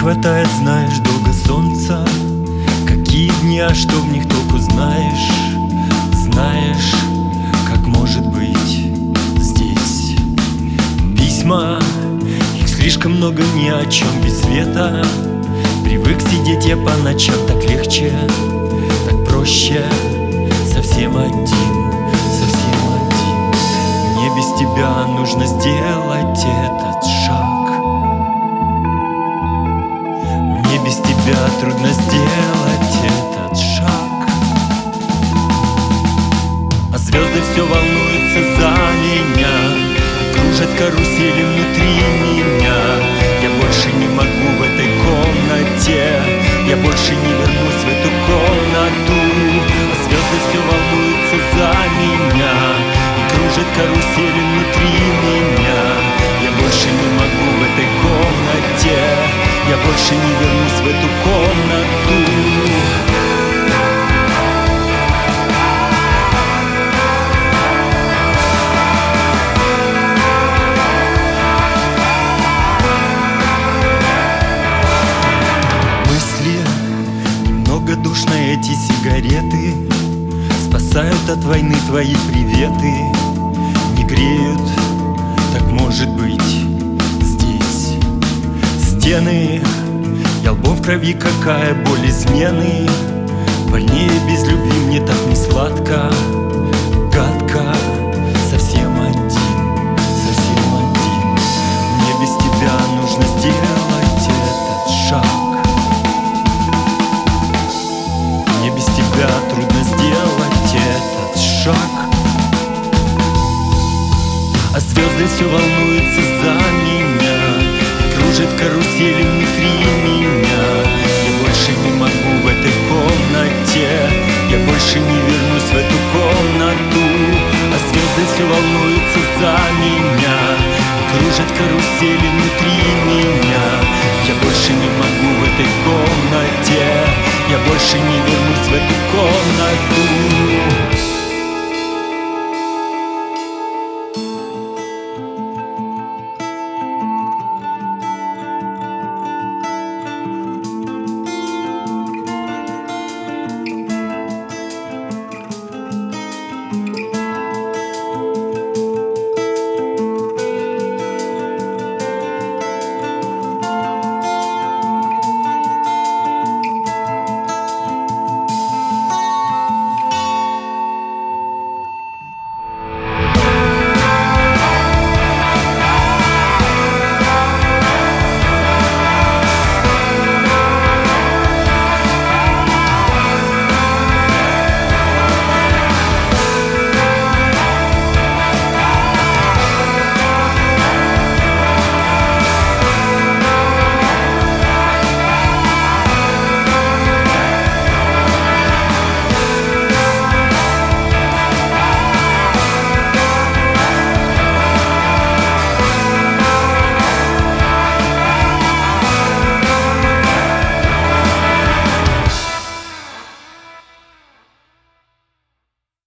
хватает, знаешь, долго солнца. Какие дни, а что в них толку знаешь? Знаешь, как может быть здесь письма, их слишком много, ни о чем без света. Привык сидеть я по ночам, так легче, так проще. Совсем один, совсем один. Мне без тебя нужно сделать этот шаг. Мне без тебя трудно сделать этот шаг. А звезды все волнуются за меня и кружат карусели внутри меня. Я больше не могу в этой комнате, я больше не вернусь в эту комнату. А звезды все волнуются за меня и кружат карусели внутри меня. Я больше не могу в этой комнате, я больше не вернусь в эту комнату. Немного душно эти сигареты, спасают от войны твои приветы. Не греют, так может быть здесь стены. Я лбом в крови, какая боль измены. Больнее без любви, мне так не сладко, гадко. Совсем один, совсем один. Мне без тебя нужно сделать этот шаг. Мне без тебя трудно сделать этот шаг. А звезды все волнуются за меня и кружат карусели внутри меня. Я больше не могу в этой комнате, я больше не вернусь в эту комнату. А звезды все волнуются за меня и кружат карусели внутри меня.